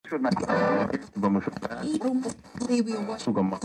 Vamos jogar. Sugama.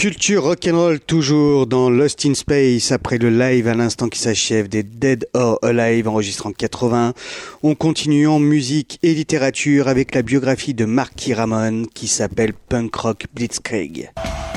Culture rock'n'roll toujours dans Lost in Space après le live à l'instant qui s'achève des Dead or Alive enregistré en 80. On continue en musique et littérature avec la biographie de Marky Ramone qui s'appelle Punk Rock Blitzkrieg.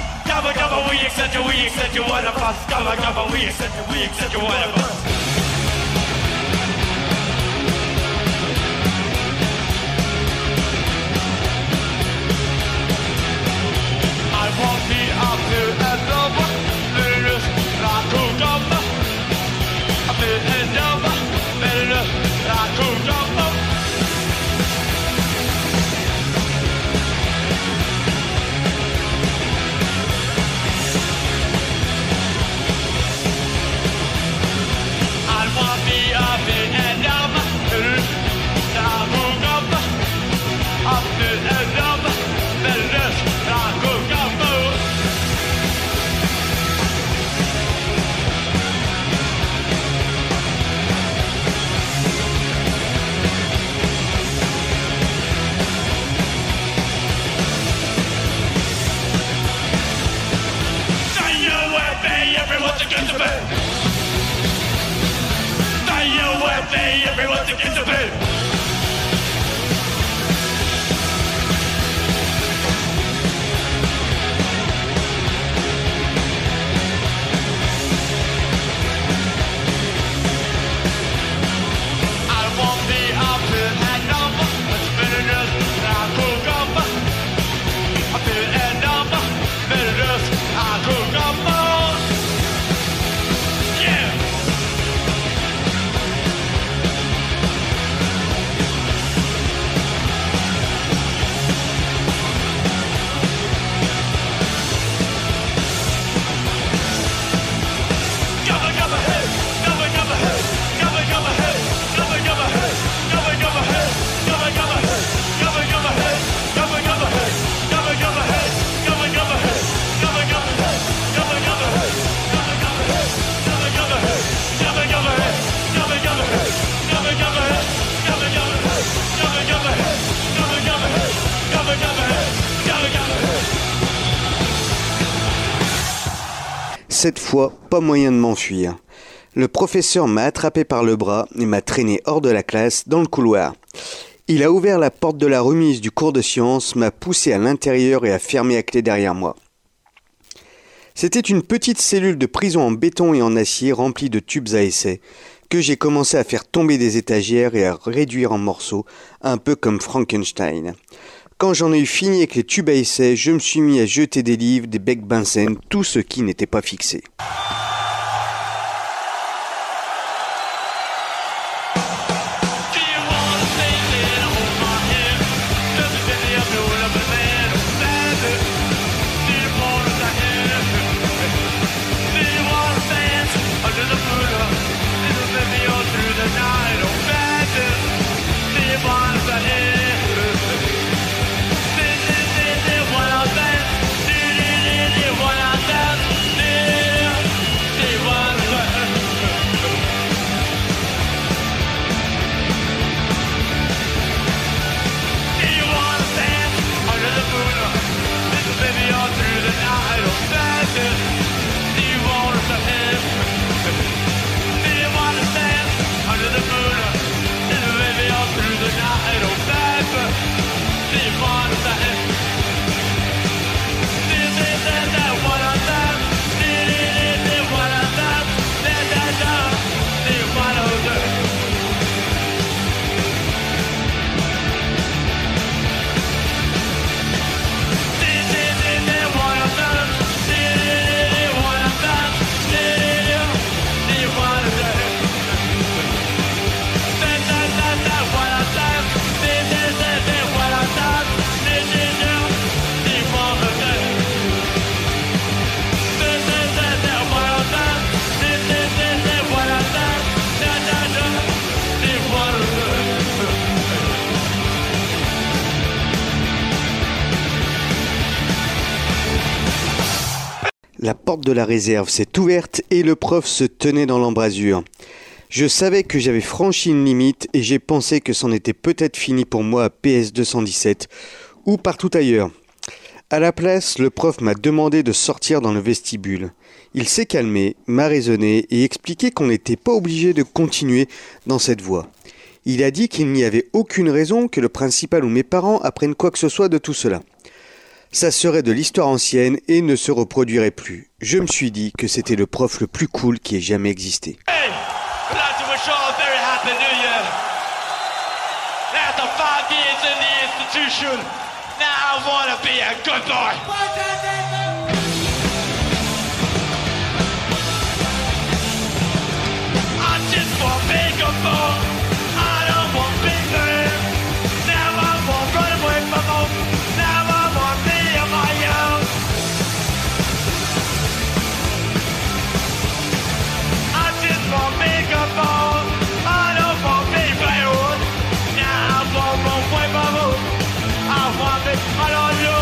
Everyone's against the bed. I won't be up to that number. It's better just I cook up. Up to that number. Better just I cook up. Cette fois, pas moyen de m'enfuir. Le professeur m'a attrapé par le bras et m'a traîné hors de la classe dans le couloir. Il a ouvert la porte de la remise du cours de sciences, m'a poussé à l'intérieur et a fermé à clé derrière moi. C'était une petite cellule de prison en béton et en acier remplie de tubes à essai que j'ai commencé à faire tomber des étagères et à réduire en morceaux, un peu comme Frankenstein. Quand j'en ai eu fini avec les tubes à essai, je me suis mis à jeter des livres, des becs Bunsen, tout ce qui n'était pas fixé. La porte de la réserve s'est ouverte et le prof se tenait dans l'embrasure. Je savais que j'avais franchi une limite et j'ai pensé que c'en était peut-être fini pour moi à PS 217 ou partout ailleurs. À la place, le prof m'a demandé de sortir dans le vestibule. Il s'est calmé, m'a raisonné et expliqué qu'on n'était pas obligé de continuer dans cette voie. Il a dit qu'il n'y avait aucune raison que le principal ou mes parents apprennent quoi que ce soit de tout cela. Ça serait de l'histoire ancienne et ne se reproduirait plus. Je me suis dit que c'était le prof le plus cool qui ait jamais existé. Hey, I'd like to wish you all a very happy new year. After 5 years in the institution, now I want to be a good boy. I just want to be a good boy. I don't want to be good. Now I want to run away from home. Now I want to be on my own. I just want to be a good boy. I don't want to be played. Now I want to run away from home. I want to be on you.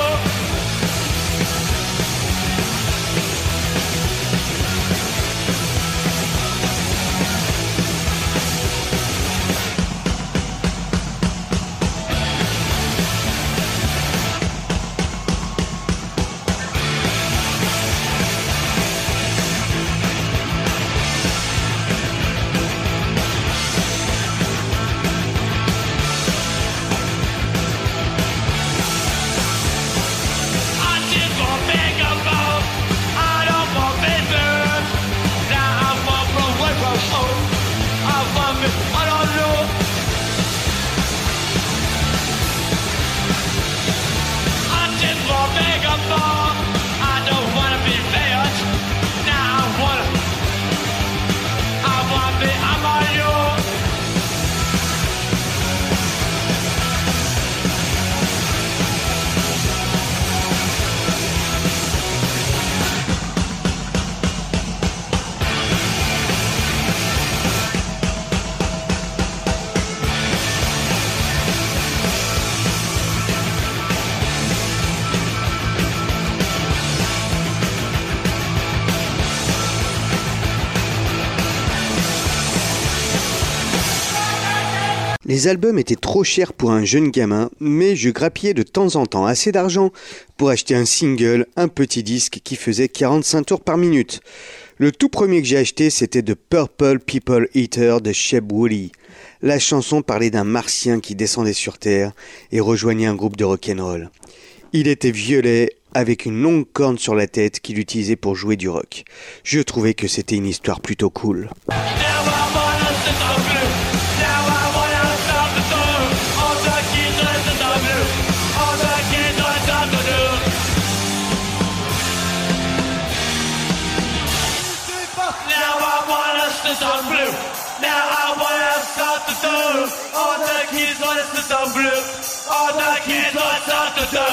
Les albums étaient trop chers pour un jeune gamin, mais je grappillais de temps en temps assez d'argent pour acheter un single, un petit disque qui faisait 45 tours par minute. Le tout premier que j'ai acheté, c'était The Purple People Eater de Sheb Wooley. La chanson parlait d'un martien qui descendait sur Terre et rejoignait un groupe de rock'n'roll. Il était violet, avec une longue corne sur la tête qu'il utilisait pour jouer du rock. Je trouvais que c'était une histoire plutôt cool. All the kids want us to stop blue. All the kids want us to do.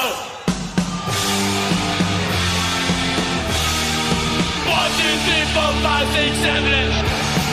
1, 2, 3, 4, 5, 6, 7.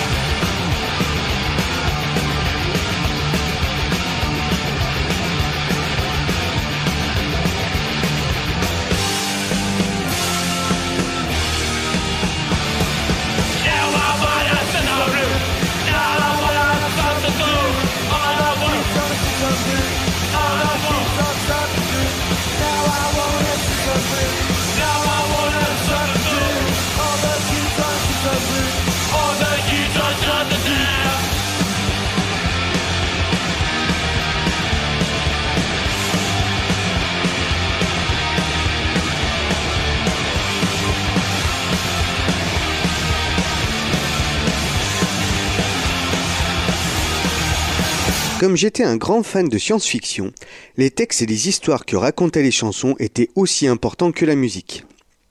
Comme j'étais un grand fan de science-fiction, les textes et les histoires que racontaient les chansons étaient aussi importants que la musique.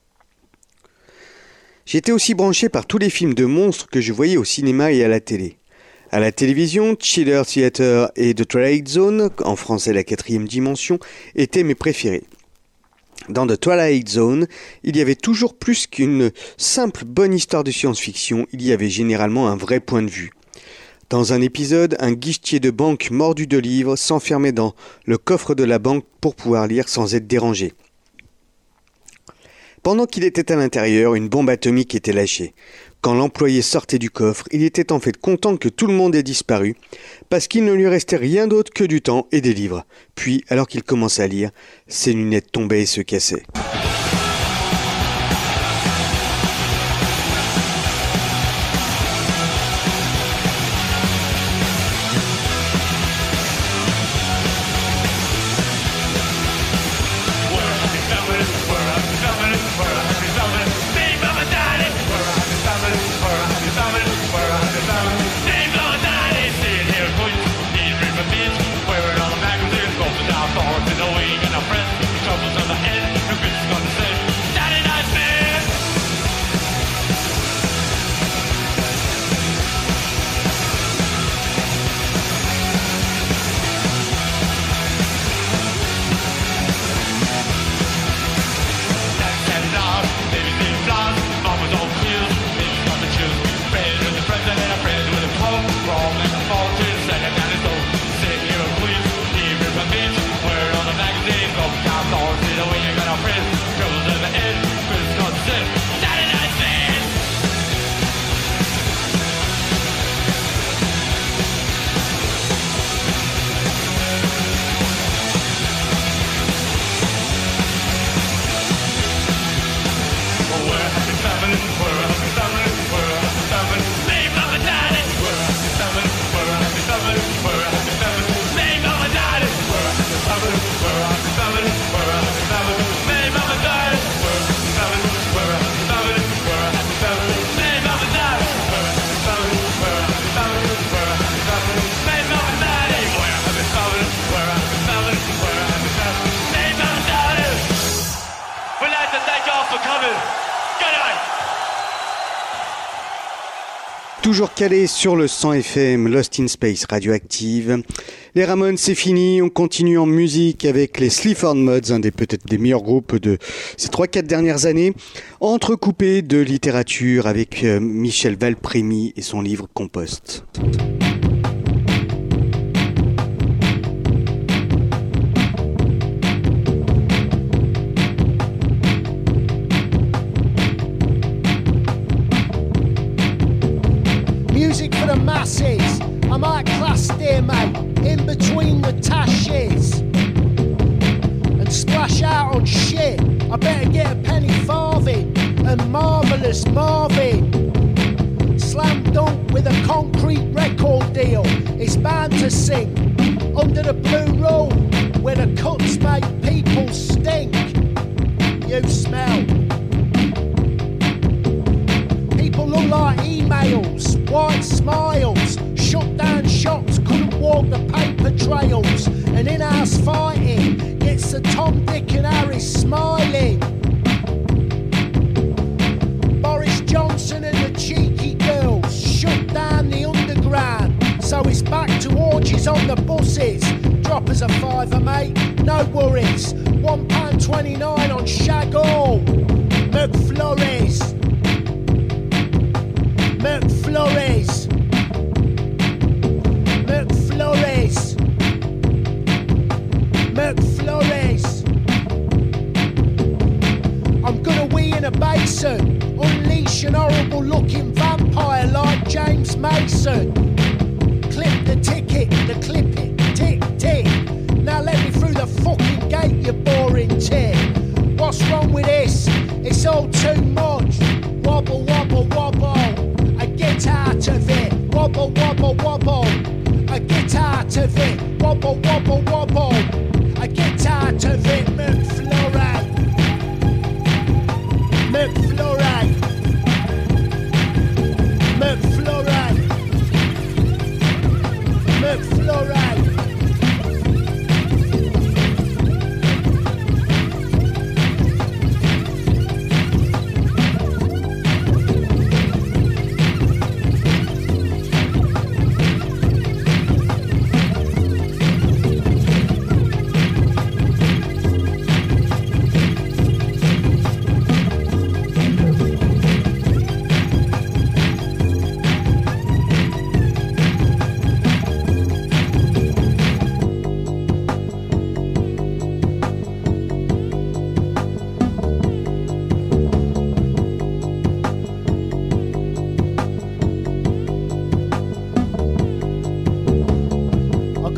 J'étais aussi branché par tous les films de monstres que je voyais au cinéma et à la télé. À la télévision, Chiller Theater et The Twilight Zone, en français la 4e dimension, étaient mes préférés. Dans The Twilight Zone, il y avait toujours plus qu'une simple bonne histoire de science-fiction, il y avait généralement un vrai point de vue. Dans un épisode, un guichetier de banque mordu de livres s'enfermait dans le coffre de la banque pour pouvoir lire sans être dérangé. Pendant qu'il était à l'intérieur, une bombe atomique était lâchée. Quand l'employé sortait du coffre, il était en fait content que tout le monde ait disparu, parce qu'il ne lui restait rien d'autre que du temps et des livres. Puis, alors qu'il commençait à lire, ses lunettes tombaient et se cassaient. Toujours calé sur le 100 FM, Lost in Space radioactive. Les Ramones, c'est fini. On continue en musique avec les Sleaford Mods, un des peut-être des meilleurs groupes de ces 3-4 dernières années, entrecoupé de littérature avec Michel Valprémy et son livre Compost. Music for the masses, I'm at class dear mate, in between the tashes, and splash out on shit, I better get a penny farthing, and Marvellous Marvin, slam dunk with a concrete record deal, it's bound to sing, under the blue rule, where the cuts make people stink, you smell. People look like emails, white smiles, shut down shops, couldn't walk the paper trails, and in-house fighting gets the Tom, Dick and Harry smiling. Boris Johnson and the cheeky girls shut down the underground, so it's back to orgies on the buses. Drop us a fiver, mate, no worries. £1.29 on Shag-All, McFlurries. McFlurries, McFlurries, McFlurries. I'm gonna wee in a basin, unleash an horrible looking vampire like James Mason. Clip the ticket, the clip it, tick, tick. Now let me through the fucking gate, you boring tit. What's wrong with this? It's all too much. Wobble, wobble, wobble. Get out of it, wobble, wobble, wobble. I get out of it, wobble, wobble, wobble. I get out of it, McFlurry, McFlurry, McFlurry, McFlurry.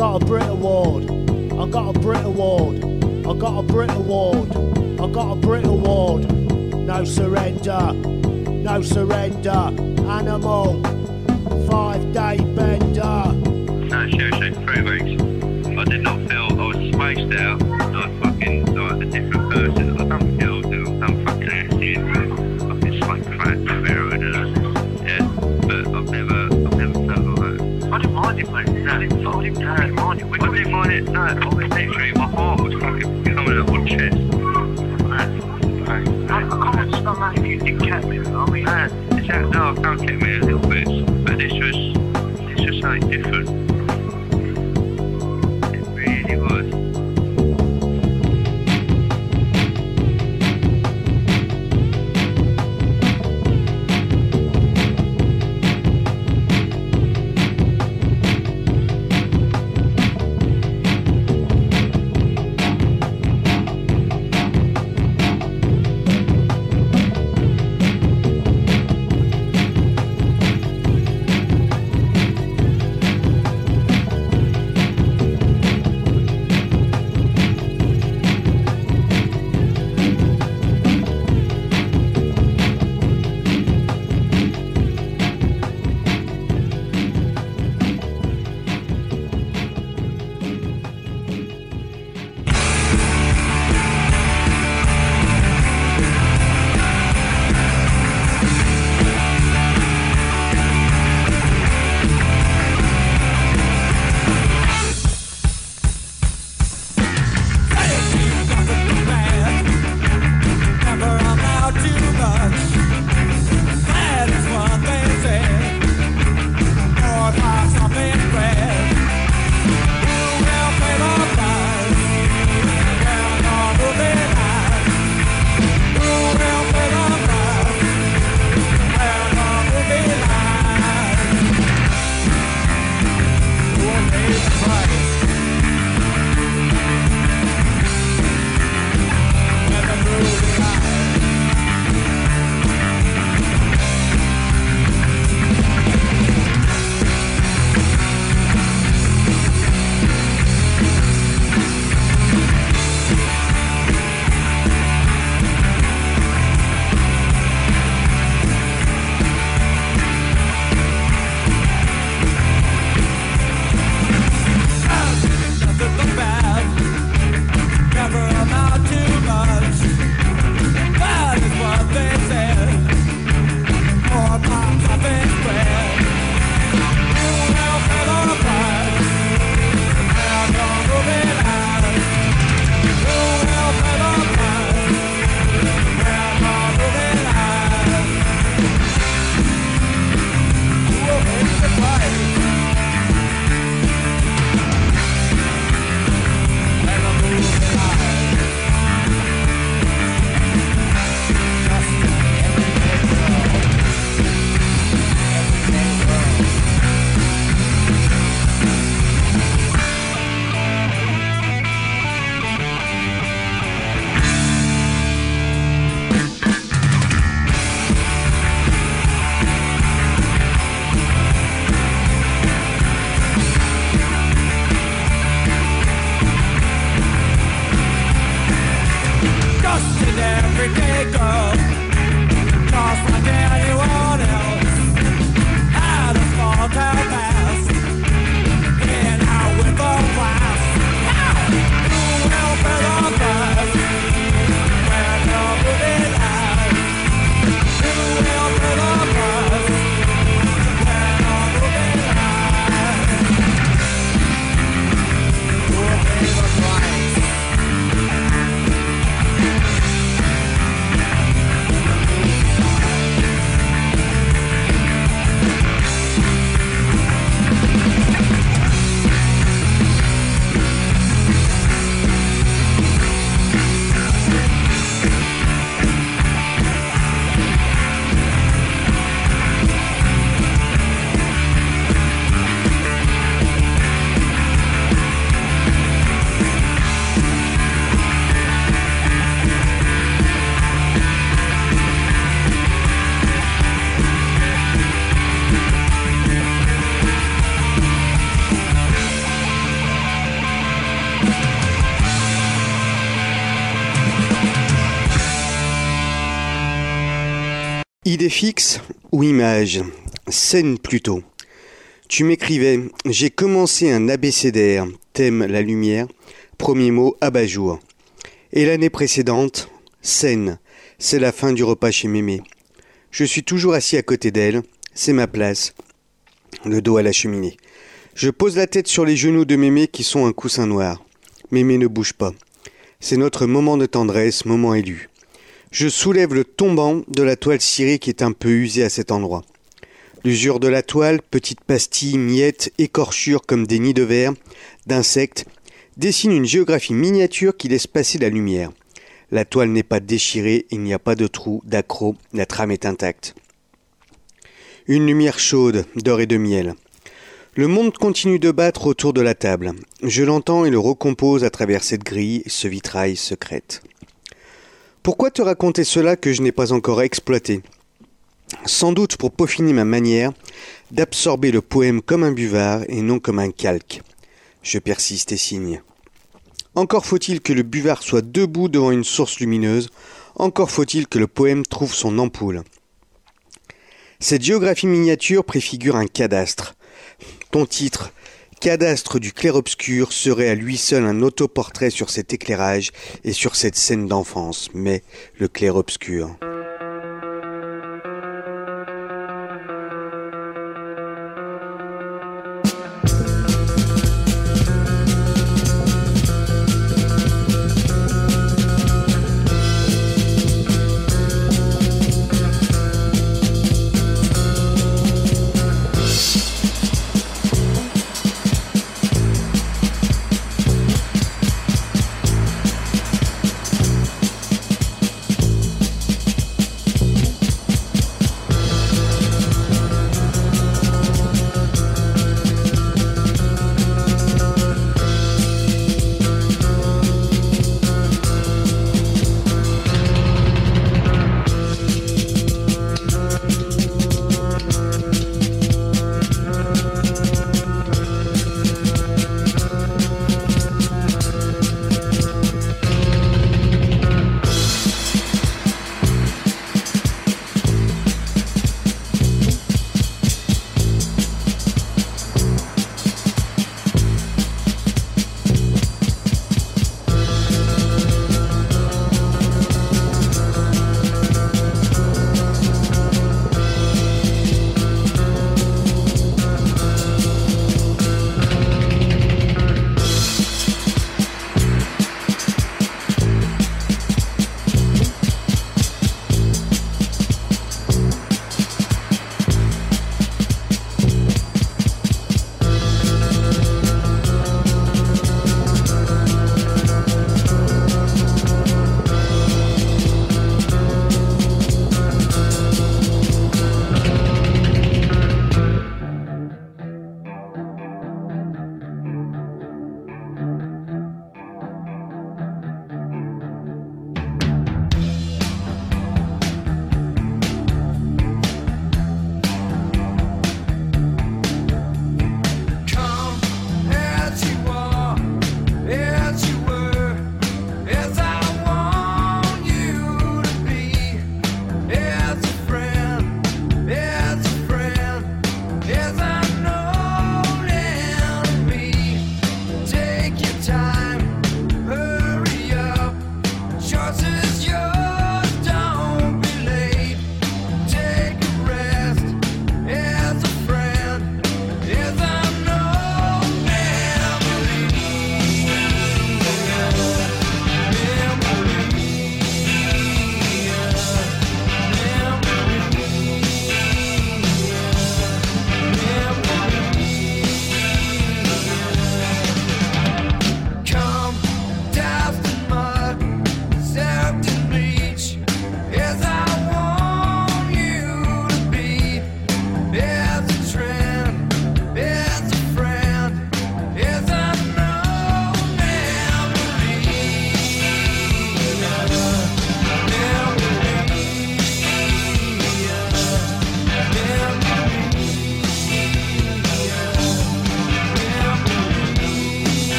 got a Brit Award. I got a Brit Award. I got a Brit Award. I got a Brit Award. No surrender. No surrender. Animal. 5-day bender. No, seriously, 3 weeks. I did not feel I was spaced out, like fucking like a different person. I don't feel I'm fucking acting, fucking smoke crack, heroin, yeah. But I've never felt like that. I didn't mind it, mate. No, I didn't mind it. I didn't mind it. No, I was literally, my heart was fucking coming out my chest. I can't understand that if you did catch me. I mean, no, I can't get me a little bit, but it's just something different. It really was. Idée fixe ou image? Scène plutôt. Tu m'écrivais « J'ai commencé un abécédaire, thème la lumière, premier mot abat-jour. » Et l'année précédente, scène, c'est la fin du repas chez Mémé. Je suis toujours assis à côté d'elle, c'est ma place, le dos à la cheminée. Je pose la tête sur les genoux de Mémé qui sont un coussin noir. Mémé ne bouge pas. C'est notre moment de tendresse, moment élu. Je soulève le tombant de la toile cirée qui est un peu usée à cet endroit. L'usure de la toile, petites pastilles, miettes, écorchures comme des nids de vers, d'insectes, dessine une géographie miniature qui laisse passer la lumière. La toile n'est pas déchirée, il n'y a pas de trou, d'accroc, la trame est intacte. Une lumière chaude, d'or et de miel. Le monde continue de battre autour de la table. Je l'entends et le recompose à travers cette grille, ce vitrail secrète. Pourquoi te raconter cela que je n'ai pas encore exploité ? Sans doute pour peaufiner ma manière d'absorber le poème comme un buvard et non comme un calque. Je persiste et signe. Encore faut-il que le buvard soit debout devant une source lumineuse, encore faut-il que le poème trouve son ampoule. Cette géographie miniature préfigure un cadastre. Ton titre, Cadastre du clair-obscur, serait à lui seul un autoportrait sur cet éclairage et sur cette scène d'enfance, mais le clair-obscur.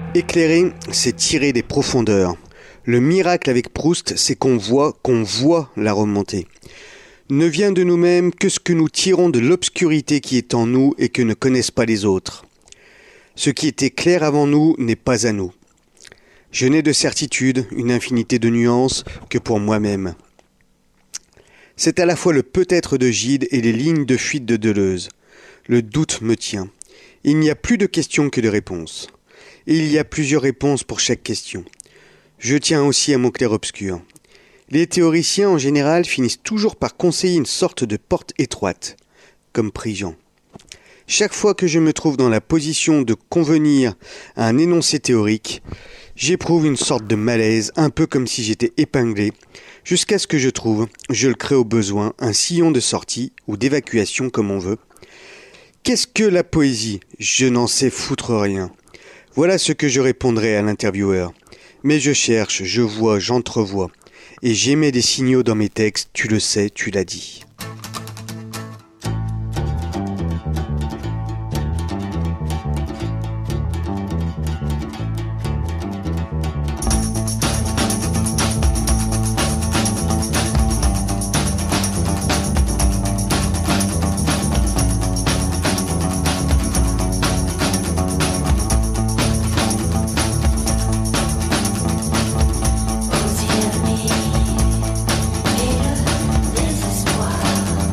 Éclairer, c'est tirer des profondeurs. Le miracle avec Proust, c'est qu'on voit la remontée. Ne vient de nous-mêmes que ce que nous tirons de l'obscurité qui est en nous et que ne connaissent pas les autres. Ce qui était clair avant nous n'est pas à nous. Je n'ai de certitude, une infinité de nuances, que pour moi-même. C'est à la fois le peut-être de Gide et les lignes de fuite de Deleuze. Le doute me tient. Il n'y a plus de questions que de réponses. Et il y a plusieurs réponses pour chaque question. Je tiens aussi à mon clair-obscur. Les théoriciens en général finissent toujours par conseiller une sorte de porte étroite, comme Prigent. Chaque fois que je me trouve dans la position de convenir à un énoncé théorique, j'éprouve une sorte de malaise, un peu comme si j'étais épinglé, jusqu'à ce que je trouve, je le crée au besoin, un sillon de sortie ou d'évacuation comme on veut. Qu'est-ce que la poésie ? Je n'en sais foutre rien. Voilà ce que je répondrai à l'intervieweur. Mais je cherche, je vois, j'entrevois. Et j'émets des signaux dans mes textes, tu le sais, tu l'as dit. Aux yeux, mais le désespoir.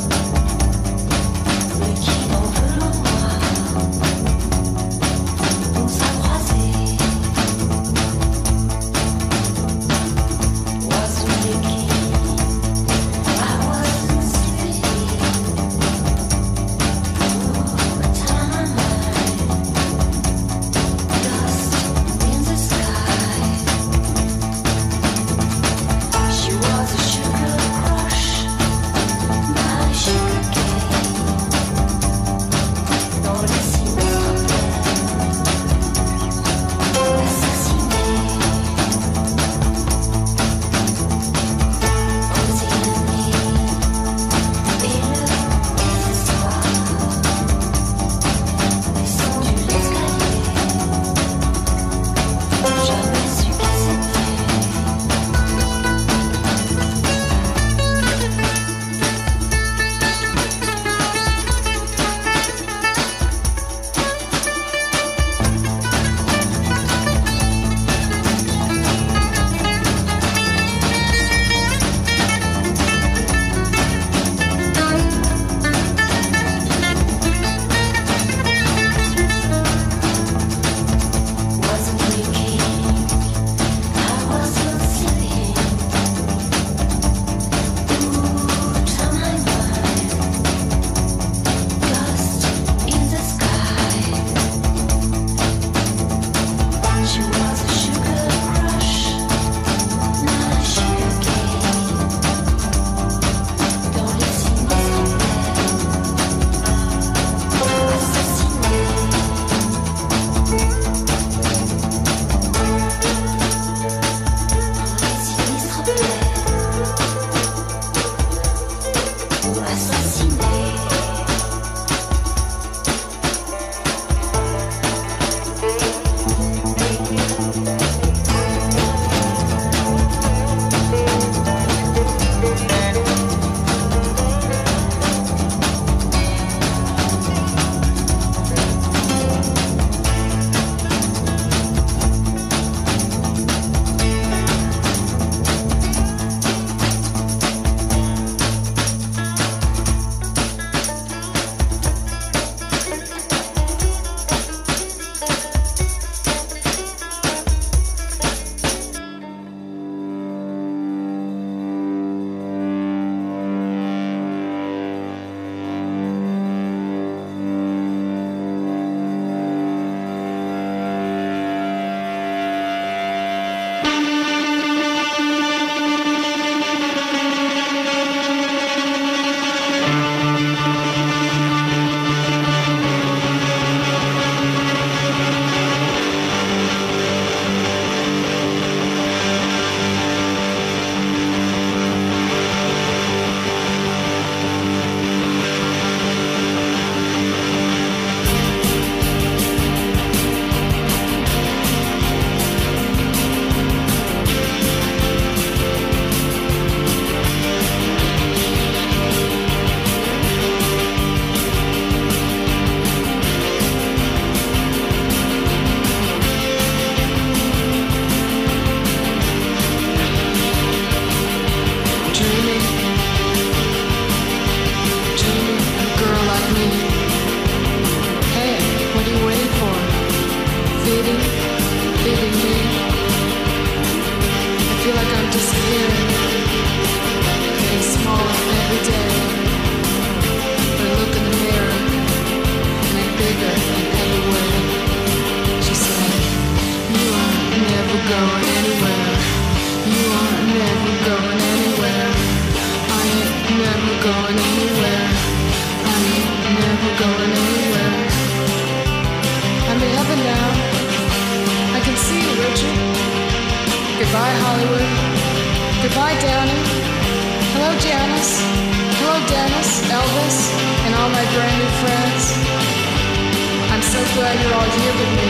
going anywhere. You aren't never going anywhere. I ain't never going anywhere. I ain't never going anywhere. I'm in heaven now. I can see you, Richard. Goodbye, Hollywood. Goodbye, Downey. Hello, Janice. Hello, Dennis, Elvis, and all my brand new friends. I'm so glad you're all here with me.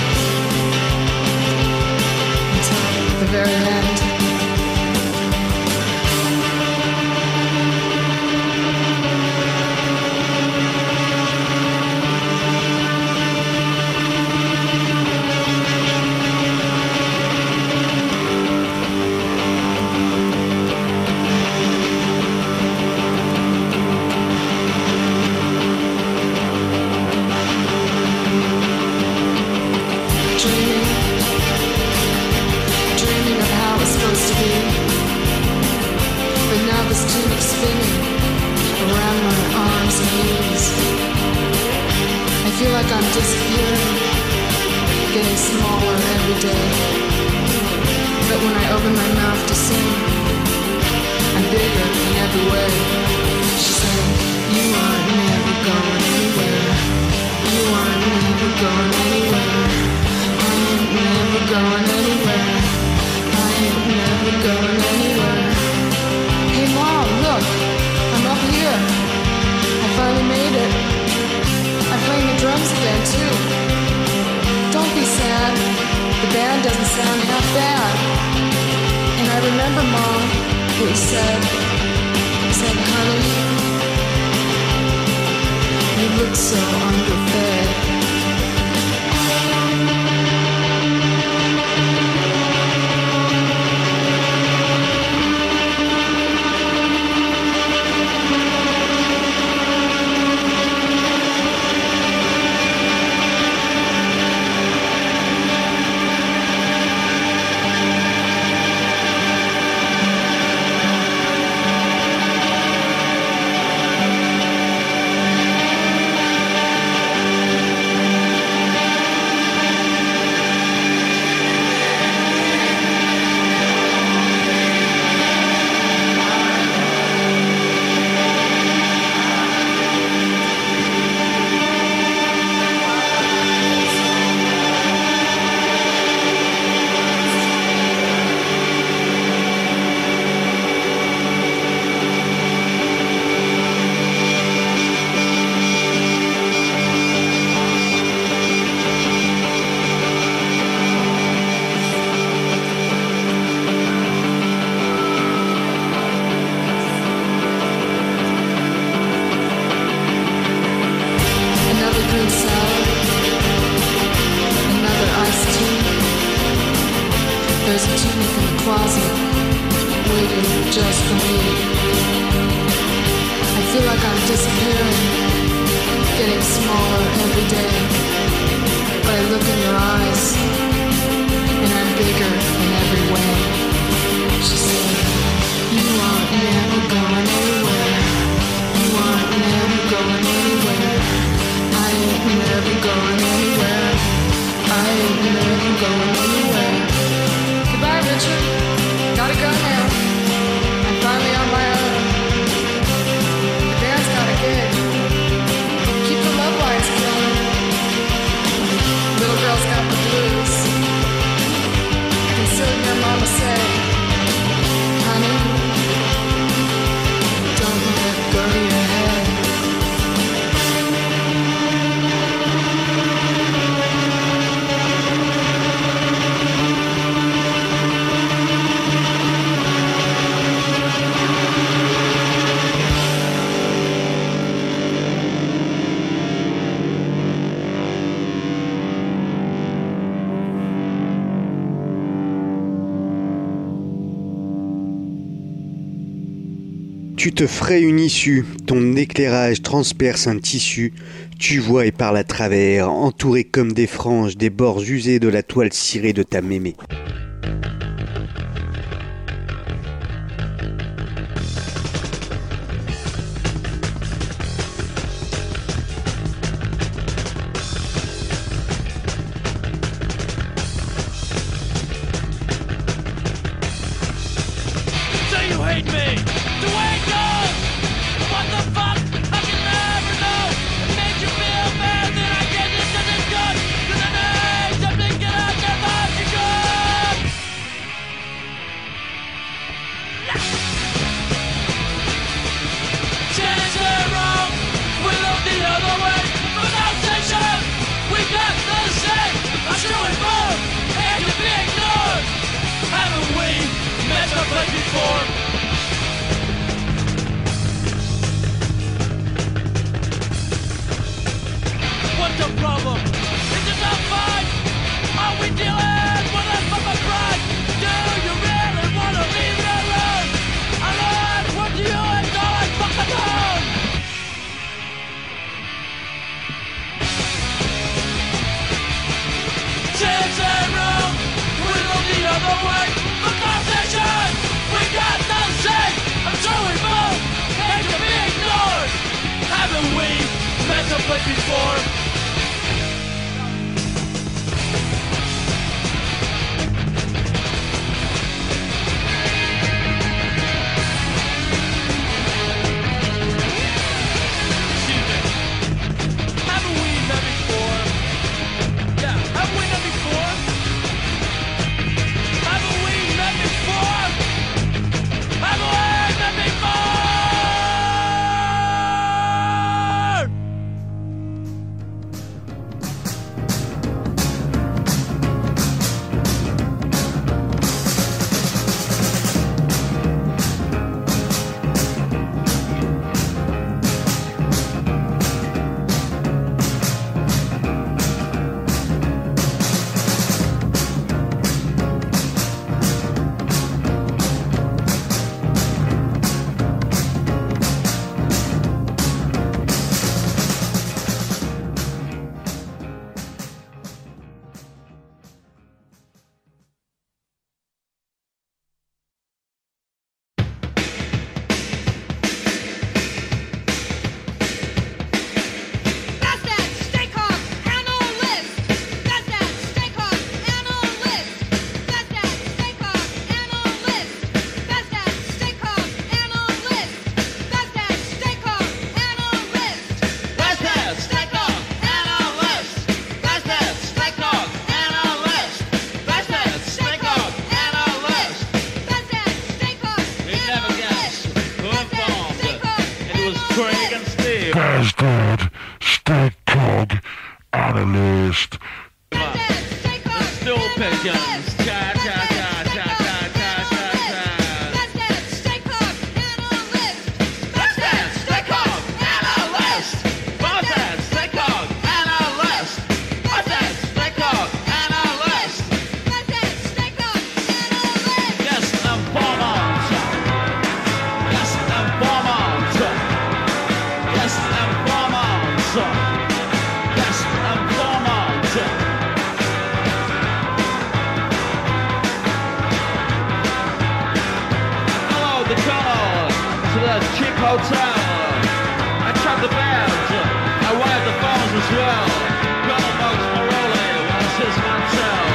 Until the very end. Dreaming of how it's supposed to be. But now this tunic spinning around my arms and knees. I feel like I'm disappearing, getting smaller every day. But when I open my mouth to sing, I'm bigger in every way. She said, you aren't never going anywhere. You aren't never going anywhere. I ain't never going anywhere. I ain't never going anywhere. Hey Mom, look, I'm up here. I finally made it. I'm playing the drums again too. Don't be sad. The band doesn't sound half bad. And I remember Mom, what he said. He said, honey, you look so underfed. There's a tunic in the closet, waiting just for me. I feel like I'm disappearing, getting smaller every day. But I look in your eyes, and I'm bigger in every way. She said, you aren't never going anywhere. You aren't never going anywhere. I ain't never going anywhere. I ain't never going anywhere. Goodbye, Richard. Gotta go now. I'm finally on my own. The band's got a gig. Keep the love lines going. Little girl's got the blues. I can still hear Mama say, honey, don't let it go to your head. Tu te ferais une issue, ton éclairage transperce un tissu, tu vois et parles à travers, entouré comme des franges, des bords usés de la toile cirée de ta mémé. away the competition. We got no say until we move, hate to be ignored. Haven't we met the place before? Bastard, Steak Cog, Analyst. Still pickings. Cha cha cha cha cha cha cha cha. Steak Hog Analyst. Steak Hog Analyst. Steak Hog Analyst. Steak Hog Analyst. Yes, informant. Yes, informant. Yes, informant. Yes, informant. Hello, the colonel to the cheap hotel. I tried the beds. I wired the phones as well. Colonel Bugs Morelli was his motel.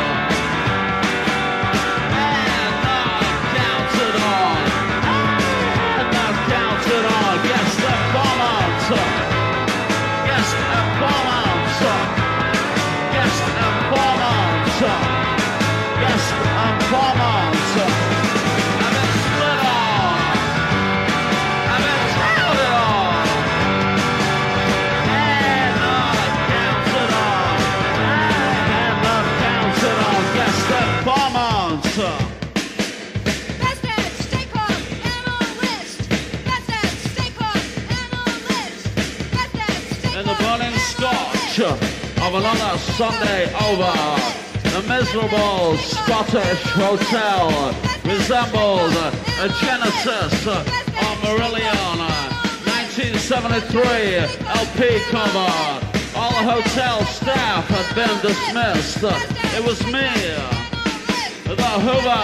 And not counted on. And not counted on. Yes, informant. Yes, informant. Yes, informant. Yes, informant. I've been split on. I've been touted on. And not counted on. And not counted on. Yes, informant. In the burning scorch of another Sunday over, the miserable Scottish hotel resembled a genesis of Marillion 1973 LP cover. All the hotel staff had been dismissed. It was me, the Hoover,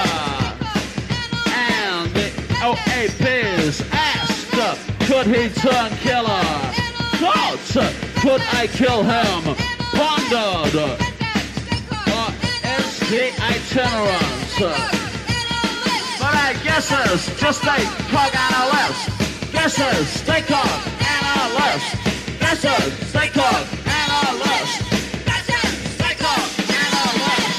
and the OAPs asked, could he turn killer? Thought, could I kill him? Pondered, or is he itinerant? But I guesses, just a cog analyst. Guesses, stay cog analyst. Guesses, stay cog analyst. Stay cog analyst.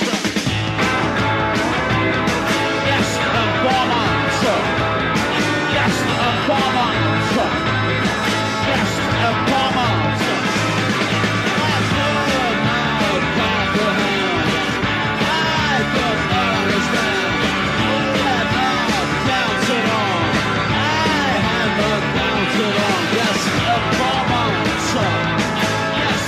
Yes, informant. Yes, informant. Yes, informant. I could not comprehend. I could not understand. You had not counted on. I had not counted on. Yes, informant. Yes,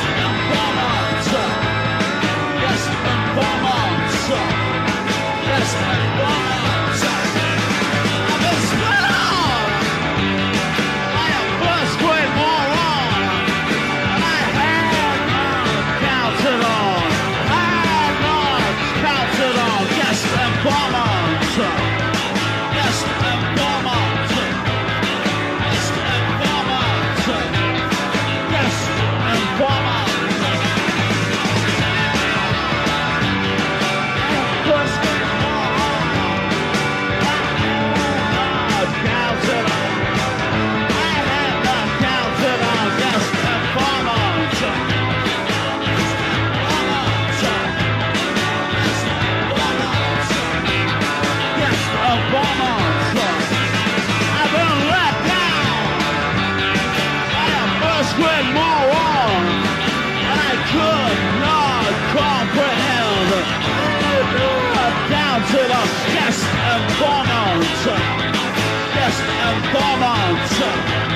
Down to the guest informant. Guest informant.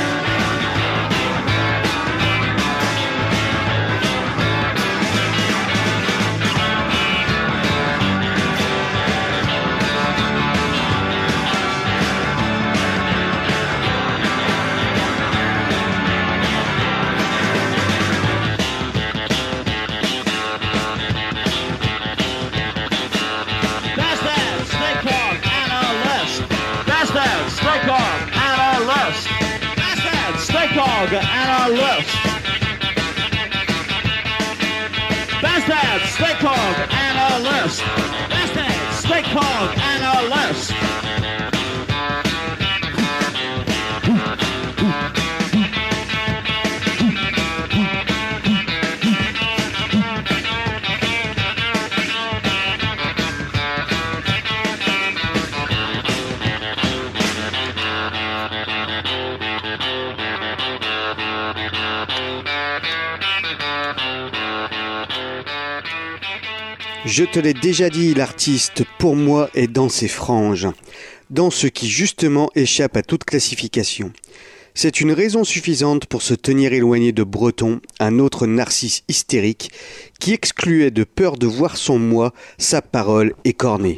Hog and our list. Bastard Steak Hog and our list. Bastard Steak Hog and our list. Je te l'ai déjà dit, l'artiste, pour moi, est dans ses franges, dans ce qui justement échappe à toute classification. C'est une raison suffisante pour se tenir éloigné de Breton, un autre narcisse hystérique, qui excluait de peur de voir son moi, sa parole écornée.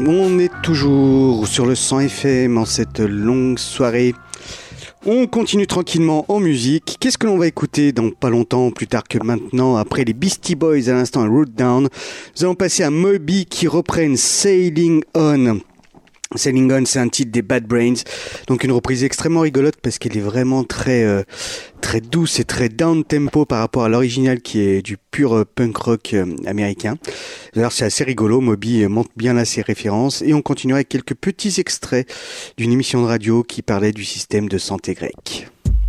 On est toujours sur le 100 FM en cette longue soirée. On continue tranquillement en musique. Qu'est-ce que l'on va écouter dans pas longtemps, plus tard que maintenant, après les Beastie Boys à l'instant Root Down? Nous allons passer à Moby qui reprennent Sailing On. Sailing On, c'est un titre des Bad Brains, donc une reprise extrêmement rigolote parce qu'elle est vraiment très douce et très down tempo par rapport à l'original qui est du pur punk rock américain. D'ailleurs, c'est assez rigolo. Moby montre bien là ses références et on continuera avec quelques petits extraits d'une émission de radio qui parlait du système de santé grec.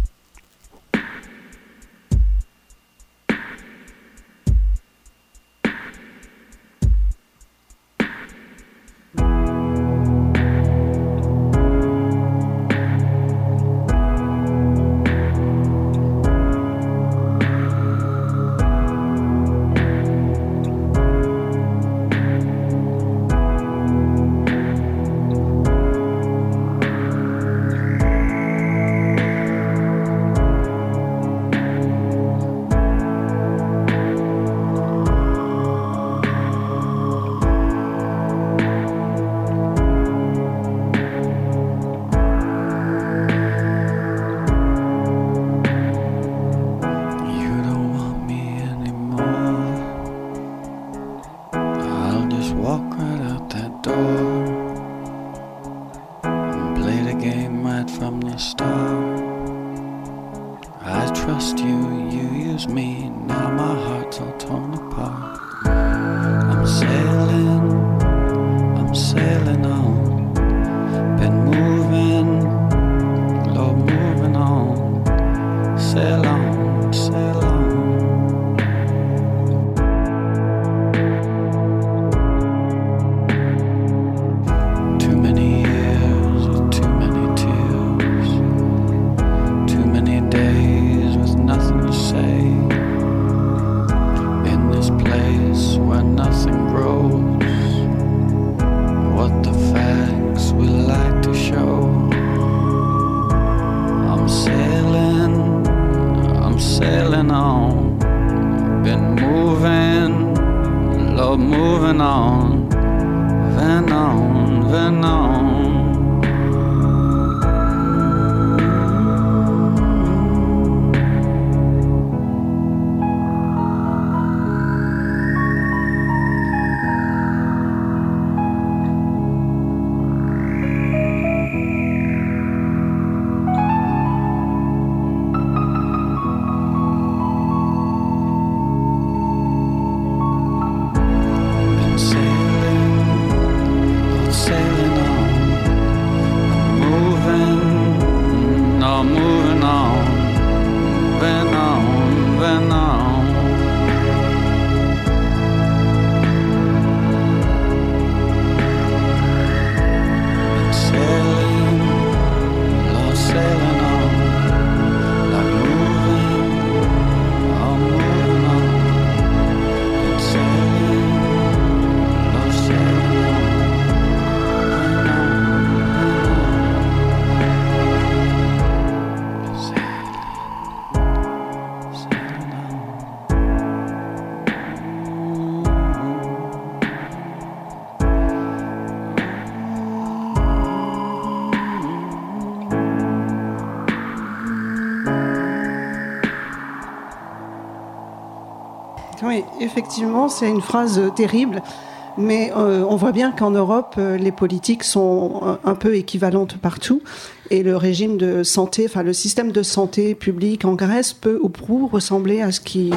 Oui, effectivement, c'est une phrase terrible, mais on voit bien qu'en Europe, les politiques sont un peu équivalentes partout, et le régime de santé, enfin le système de santé publique en Grèce peut ou prou ressembler à ce qui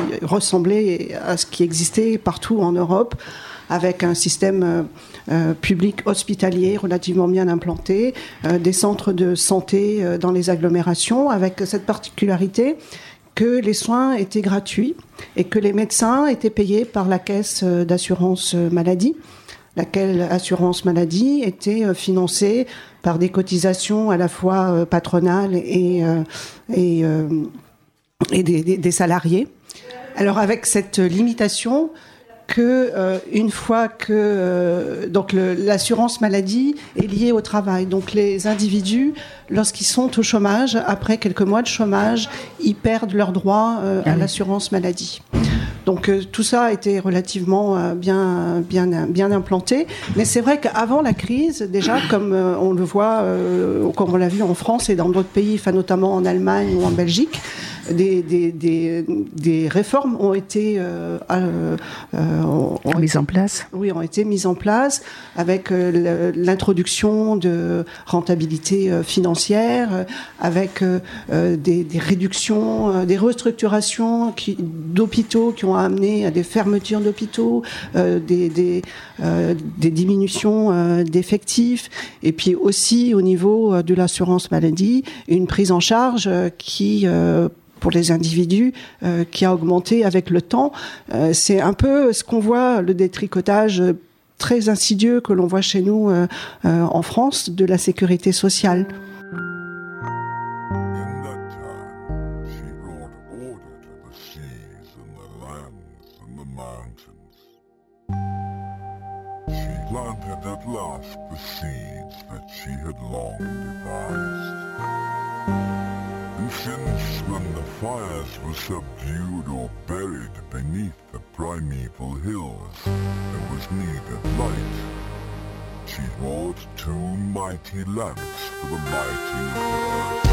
existait partout en Europe, avec un système public hospitalier relativement bien implanté, des centres de santé dans les agglomérations, avec cette particularité que les soins étaient gratuits et que les médecins étaient payés par la caisse d'assurance maladie, laquelle assurance maladie était financée par des cotisations à la fois patronales et des salariés. Alors avec cette limitation que une fois que donc l'assurance maladie est liée au travail, donc les individus, lorsqu'ils sont au chômage, après quelques mois de chômage, ils perdent leurs droits à l'assurance maladie. Donc tout ça a été relativement bien implanté. Mais c'est vrai qu'avant la crise, déjà, comme on le voit, comme on l'a vu en France et dans d'autres pays, enfin, notamment en Allemagne ou en Belgique, des réformes ont été mises en place. Oui, ont été mises en place avec l'introduction de rentabilité financière, avec des réductions, des restructurations d'hôpitaux qui ont amené à des fermetures d'hôpitaux, des diminutions d'effectifs, et puis aussi au niveau de l'assurance maladie, une prise en charge qui pour les individus, qui a augmenté avec le temps. C'est un peu ce qu'on voit, le détricotage très insidieux que l'on voit chez nous en France de la sécurité sociale. Planted at last the seeds that she had long devised. And since when the fires were subdued or buried beneath the primeval hills, there was needed light. She wrought 2 mighty lamps for the mighty earth.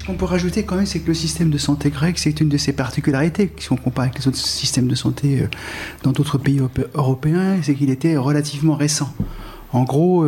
Ce qu'on peut rajouter quand même, c'est que le système de santé grec, c'est une de ses particularités, si on compare avec les autres systèmes de santé dans d'autres pays européens, c'est qu'il était relativement récent. En gros,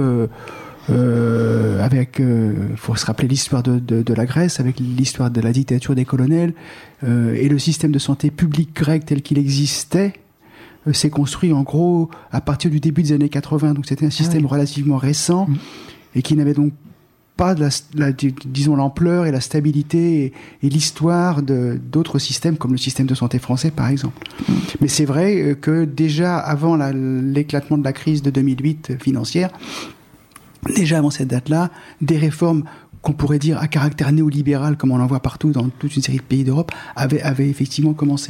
faut se rappeler l'histoire de la Grèce, avec l'histoire de la dictature des colonels, et le système de santé public grec tel qu'il existait, s'est construit en gros à partir du début des années 80. Donc c'était un système relativement récent, et qui n'avait donc pas disons l'ampleur et la stabilité et l'histoire d'autres systèmes comme le système de santé français par exemple. Mais c'est vrai que déjà avant l'éclatement de la crise de 2008 financière, déjà avant cette date-là, des réformes qu'on pourrait dire à caractère néolibéral, comme on en voit partout dans toute une série de pays d'Europe, avaient effectivement commencé.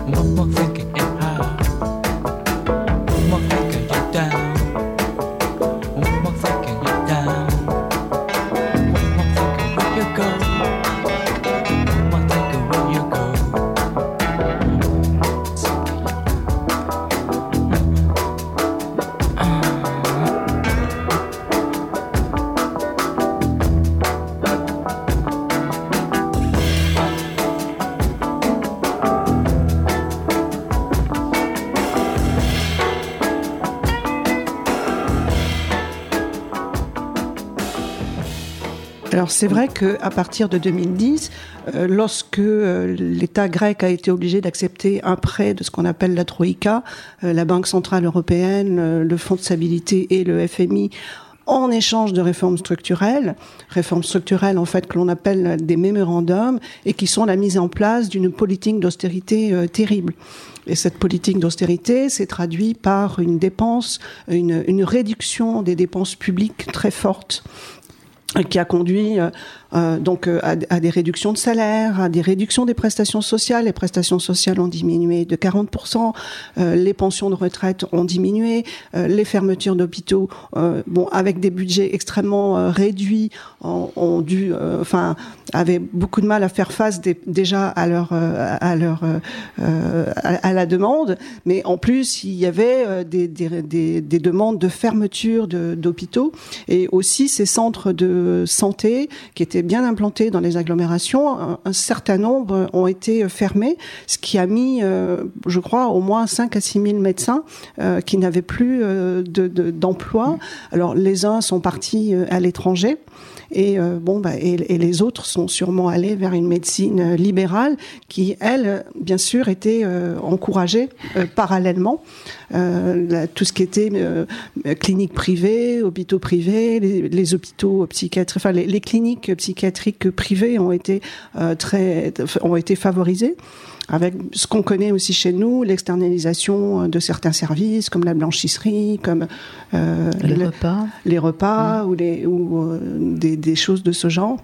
One more finger you're high. One more finger you're down. One more finger you're down. One more finger where you go. One more finger where you go. Alors c'est vrai qu'à partir de 2010, lorsque l'État grec a été obligé d'accepter un prêt de ce qu'on appelle la Troïka, la Banque Centrale Européenne, le Fonds de Stabilité et le FMI, en échange de réformes structurelles en fait que l'on appelle des mémorandums et qui sont la mise en place d'une politique d'austérité terrible. Et cette politique d'austérité s'est traduite par une dépense, une réduction des dépenses publiques très forte, qui a conduit donc à des réductions de salaire, à des réductions des prestations sociales. Les prestations sociales ont diminué de 40%, les pensions de retraite ont diminué, les fermetures d'hôpitaux, avec des budgets extrêmement réduits, ont dû, avaient beaucoup de mal à faire face déjà à la demande, mais en plus il y avait des demandes de fermeture d'hôpitaux et aussi ces centres de santé qui étaient bien implantés dans les agglomérations, un certain nombre ont été fermés, ce qui a mis, je crois, au moins 5 à 6 000 médecins qui n'avaient plus d'emploi. Alors les uns sont partis à l'étranger. Et les autres sont sûrement allés vers une médecine libérale qui, elle, bien sûr, était encouragée parallèlement. Tout ce qui était cliniques privées, hôpitaux privés, les hôpitaux psychiatriques, enfin les cliniques psychiatriques privées ont été favorisées. Avec ce qu'on connaît aussi chez nous, l'externalisation de certains services, comme la blanchisserie, comme les repas ou des choses de ce genre.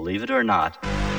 believe it or not.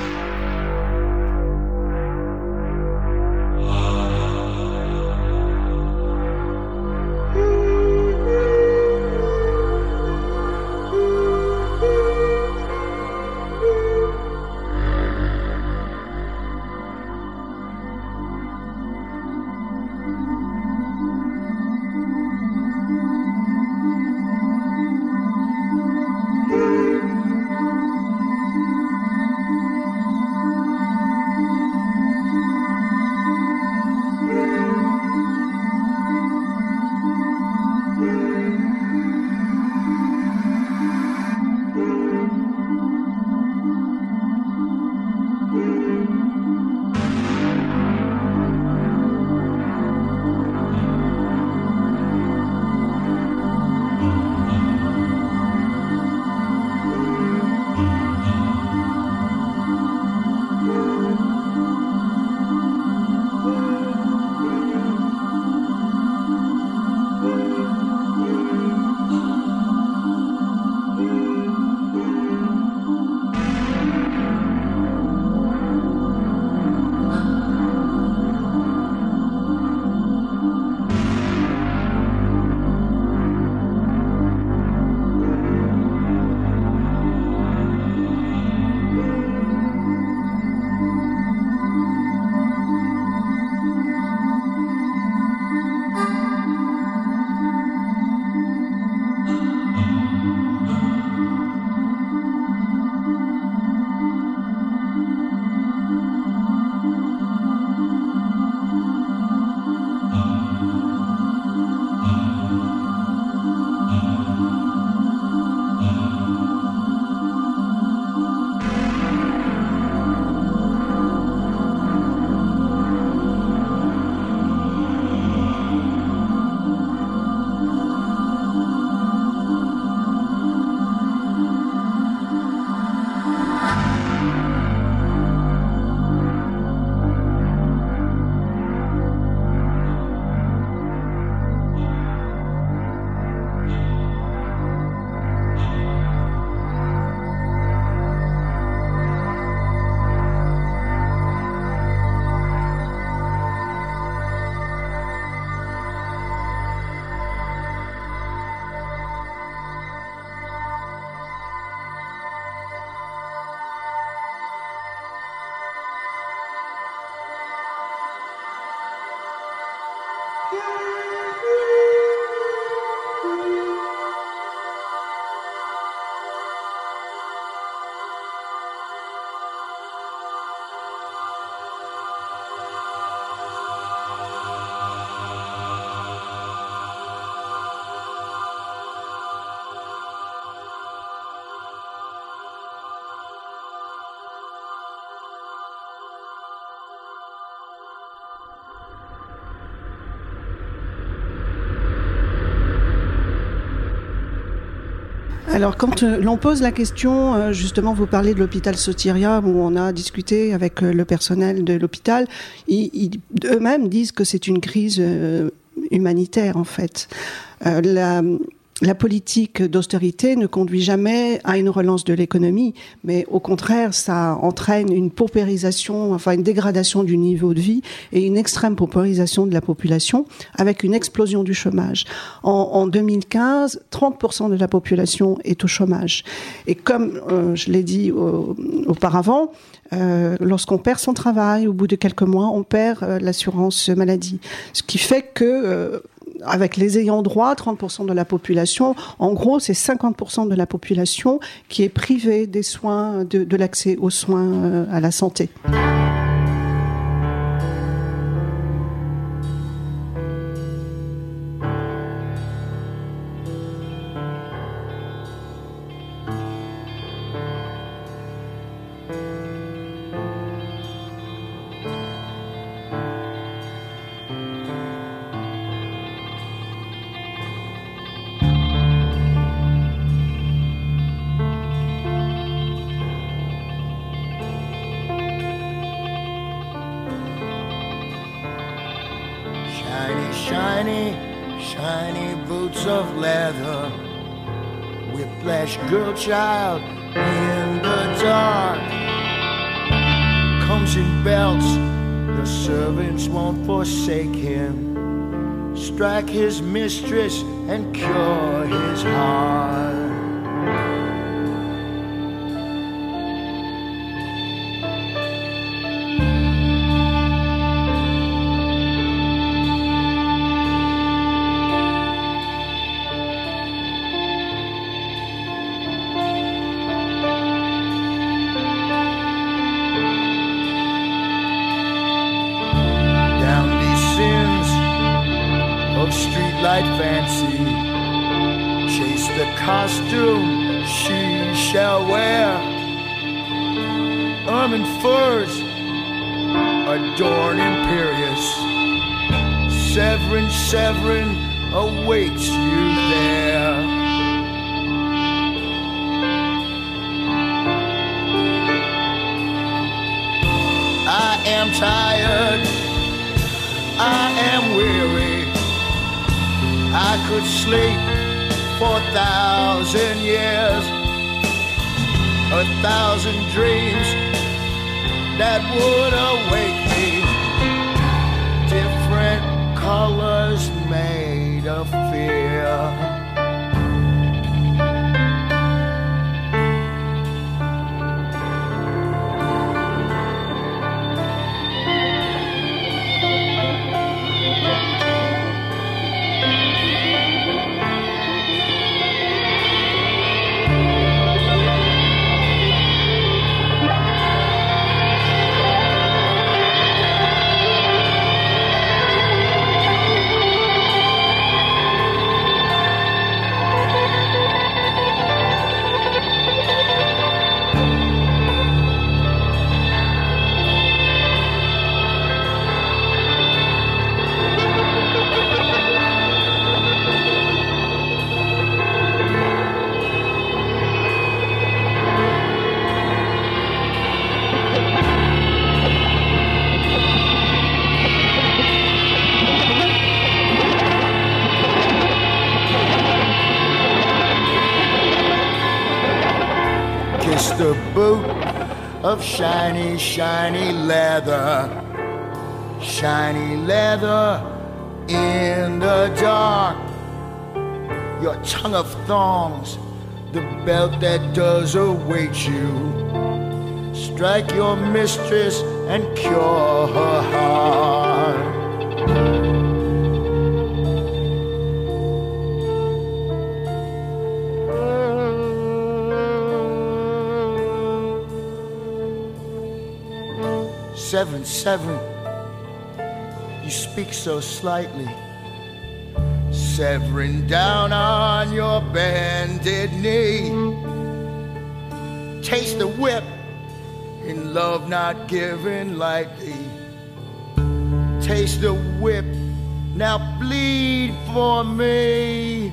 Alors, quand l'on pose la question, justement, vous parlez de l'hôpital Sotiria, où on a discuté avec le personnel de l'hôpital, ils eux-mêmes disent que c'est une crise humanitaire, en fait. La politique d'austérité ne conduit jamais à une relance de l'économie, mais au contraire, ça entraîne une paupérisation, enfin une dégradation du niveau de vie et une extrême paupérisation de la population, avec une explosion du chômage. En 2015, 30% de la population est au chômage. Et comme je l'ai dit auparavant, lorsqu'on perd son travail, au bout de quelques mois, on perd l'assurance maladie. Ce qui fait que avec les ayants droit, 30% de la population, en gros, c'est 50% de la population qui est privée des soins, de l'accès aux soins à la santé. Shiny boots of leather, whiplash girl child in the dark. Comes in belts, the servants won't forsake him. Strike his mistress and cure his heart. Streetlight fancy, chase the costume she shall wear. Ermine furs adorn imperious. Severin, Severin awaits you there. I am tired, I am weary. I could sleep for 1,000 years, 1,000 dreams that would awake me. Different colors made of fear. The boot of shiny, shiny leather, shiny leather in the dark. Your tongue of thongs, the belt that does await you. Strike your mistress and cure her heart. Seven, seven, you speak so slightly. Severing down on your bended knee. Taste the whip in love not given lightly. Taste the whip, now bleed for me.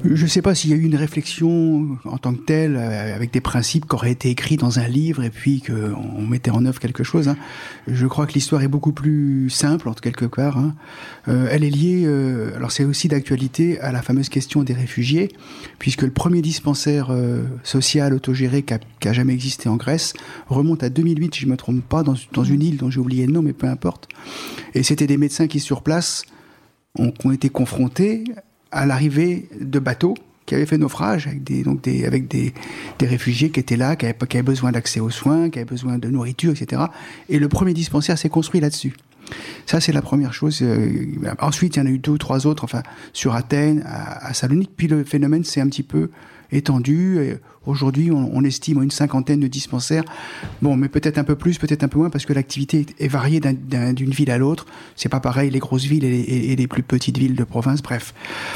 Je ne sais pas s'il y a eu une réflexion en tant que telle, avec des principes qui auraient été écrits dans un livre et puis qu'on mettait en œuvre quelque chose. Hein. Je crois que l'histoire est beaucoup plus simple, en quelque part. Hein. Elle est liée, alors c'est aussi d'actualité, à la fameuse question des réfugiés, puisque le premier dispensaire social autogéré qui a jamais existé en Grèce remonte à 2008, si je ne me trompe pas, dans une île dont j'ai oublié le nom, mais peu importe. Et c'était des médecins qui, sur place, ont été confrontés à l'arrivée de bateaux qui avaient fait naufrage avec des réfugiés qui étaient là, qui avaient besoin d'accès aux soins, qui avaient besoin de nourriture, etc. Et le premier dispensaire s'est construit là-dessus. Ça, c'est la première chose. Ensuite, il y en a eu 2 ou 3 autres, enfin, sur Athènes, à Salonique. Puis le phénomène s'est un petit peu étendu. Et aujourd'hui, on estime une 50aine de dispensaires. Bon, mais peut-être un peu plus, peut-être un peu moins, parce que l'activité est variée d'une ville à l'autre. C'est pas pareil, les grosses villes et les plus petites villes de province, bref.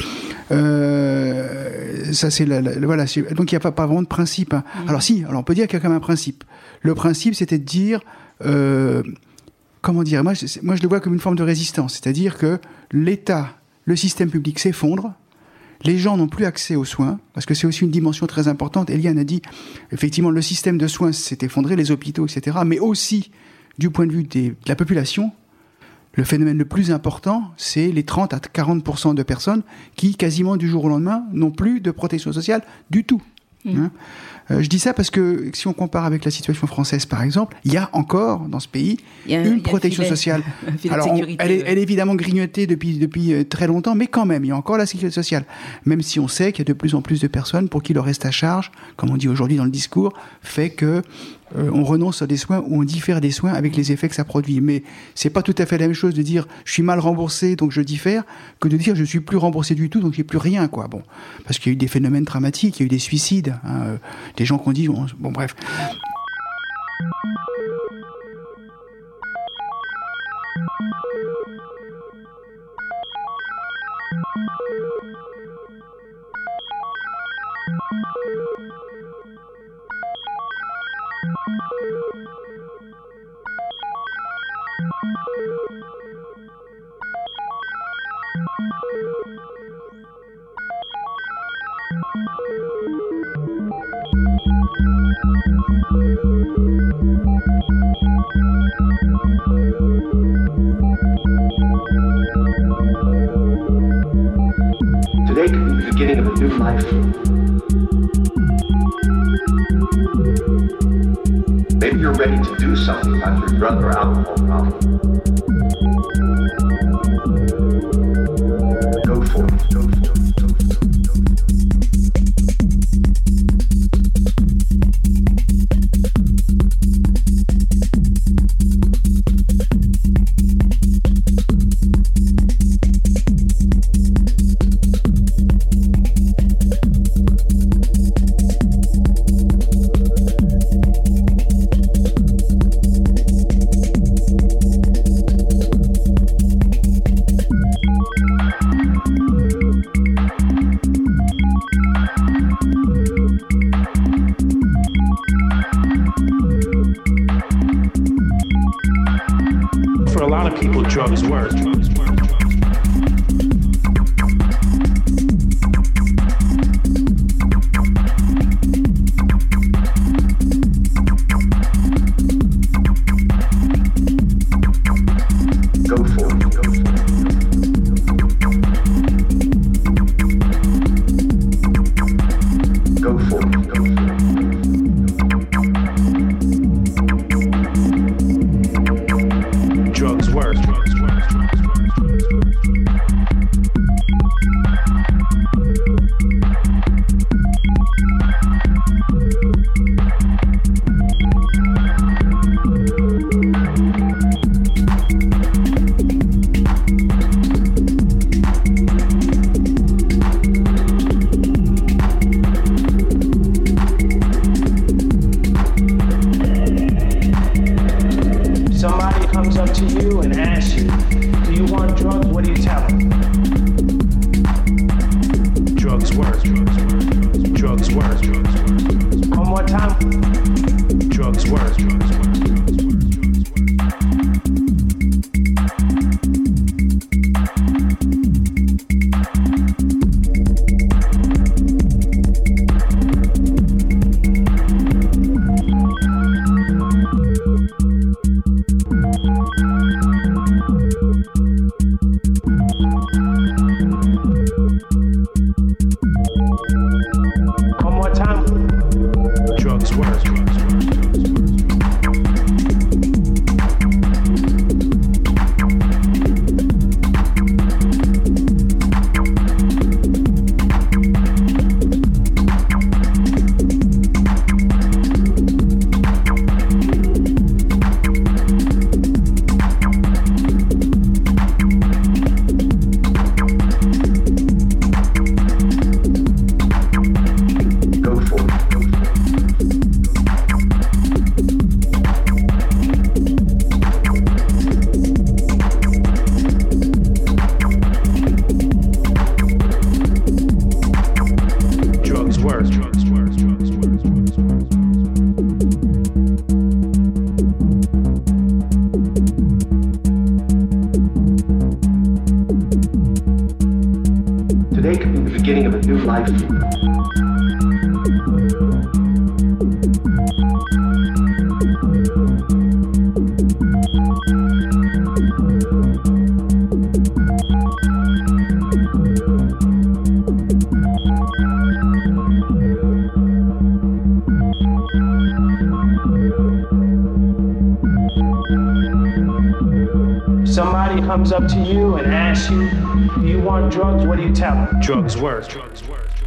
Ça, c'est voilà. Donc, il n'y a pas vraiment de principe. Hein. Alors, on peut dire qu'il y a quand même un principe. Le principe, c'était de dire... comment dire, moi, je le vois comme une forme de résistance. C'est-à-dire que l'État, le système public s'effondre. Les gens n'ont plus accès aux soins, parce que c'est aussi une dimension très importante. Eliane a dit, effectivement, le système de soins s'est effondré, les hôpitaux, etc. Mais aussi, du point de vue de la population, le phénomène le plus important, c'est les 30 à 40% de personnes qui, quasiment du jour au lendemain, n'ont plus de protection sociale du tout. Hein. Je dis ça parce que si on compare avec la situation française, par exemple, il y a encore dans ce pays une protection sociale. Alors, elle est évidemment grignotée depuis très longtemps, mais quand même, il y a encore la sécurité sociale. Même si on sait qu'il y a de plus en plus de personnes pour qui le reste à charge, comme on dit aujourd'hui dans le discours, fait que on renonce à des soins ou on diffère des soins avec les effets que ça produit. Mais c'est pas tout à fait la même chose de dire je suis mal remboursé donc je diffère que de dire je suis plus remboursé du tout donc j'ai plus rien, quoi. Bon, parce qu'il y a eu des phénomènes dramatiques, il y a eu des suicides, hein, des gens qu'on dit bon bref. Today could be the beginning of a new life. Maybe you're ready to do something about your drug or alcohol problem. Go for it. Go for it. For a lot of people, drugs work. Go for it. Go for it. Go for it. Go for it. Drugs work. Somebody comes up to you and asks you, do you want drugs? What do you tell them? Drugs work. Drugs work. One more time. Drugs work. One more time. Drugs work. Go for it. Drugs work. Today could be the beginning of a new life for you. Somebody comes up to you and asks you, do you want drugs? What do you tell them? Drugs work.